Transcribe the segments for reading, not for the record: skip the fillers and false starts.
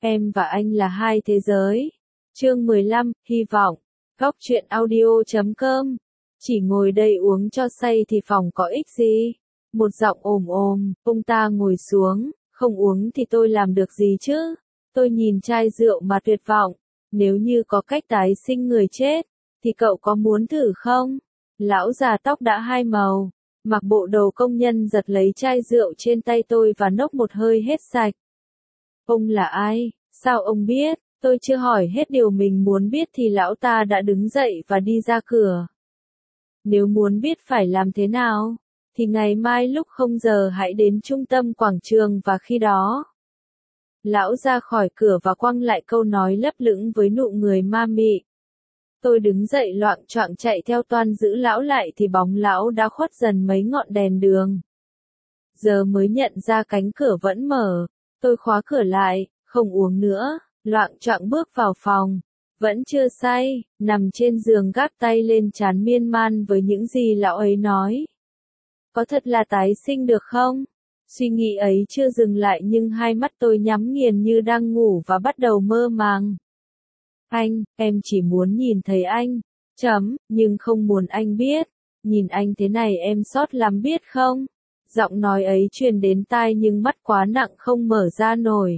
Em và anh là hai thế giới. Chương 15, hy vọng. Góc truyện audio.com. Chỉ ngồi đây uống cho say thì phòng có ích gì? Một giọng ồm ồm, ông ta ngồi xuống, không uống thì tôi làm được gì chứ? Tôi nhìn chai rượu mà tuyệt vọng. Nếu như có cách tái sinh người chết, thì cậu có muốn thử không? Lão già tóc đã hai màu, mặc bộ đồ công nhân giật lấy chai rượu trên tay tôi và nốc một hơi hết sạch. Ông là ai? Sao ông biết? Tôi chưa hỏi hết điều mình muốn biết thì lão ta đã đứng dậy và đi ra cửa. Nếu muốn biết phải làm thế nào, thì ngày mai lúc 0 giờ hãy đến trung tâm quảng trường và khi đó. Lão ra khỏi cửa và quăng lại câu nói lấp lửng với nụ người ma mị. Tôi đứng dậy loạng choạng chạy theo toan giữ lão lại thì bóng lão đã khuất dần mấy ngọn đèn đường. Giờ mới nhận ra cánh cửa vẫn mở, tôi khóa cửa lại, không uống nữa, loạng choạng bước vào phòng. Vẫn chưa say, nằm trên giường gác tay lên trán miên man với những gì lão ấy nói. Có thật là tái sinh được không? Suy nghĩ ấy chưa dừng lại nhưng hai mắt tôi nhắm nghiền như đang ngủ và bắt đầu mơ màng. Anh, em chỉ muốn nhìn thấy anh, nhưng không muốn anh biết. Nhìn anh thế này em xót lắm biết không? Giọng nói ấy truyền đến tai nhưng mắt quá nặng không mở ra nổi.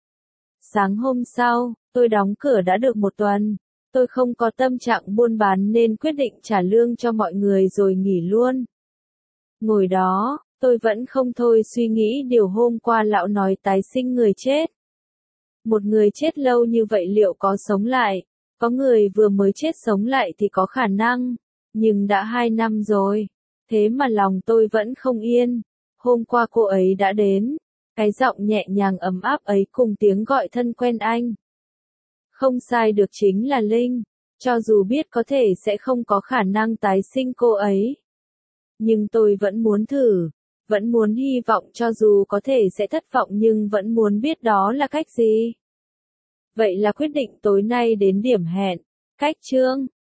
Sáng hôm sau, tôi đóng cửa đã được một tuần. Tôi không có tâm trạng buôn bán nên quyết định trả lương cho mọi người rồi nghỉ luôn. Ngồi đó, tôi vẫn không thôi suy nghĩ điều hôm qua lão nói tái sinh người chết. Một người chết lâu như vậy liệu có sống lại? Có người vừa mới chết sống lại thì có khả năng. Nhưng đã 2 năm rồi. Thế mà lòng tôi vẫn không yên. Hôm qua cô ấy đã đến. Cái giọng nhẹ nhàng ấm áp ấy cùng tiếng gọi thân quen anh. Không sai được chính là Linh. Cho dù biết có thể sẽ không có khả năng tái sinh cô ấy. Nhưng tôi vẫn muốn thử. Vẫn muốn hy vọng cho dù có thể sẽ thất vọng nhưng vẫn muốn biết đó là cách gì. Vậy là quyết định tối nay đến điểm hẹn. Cách chương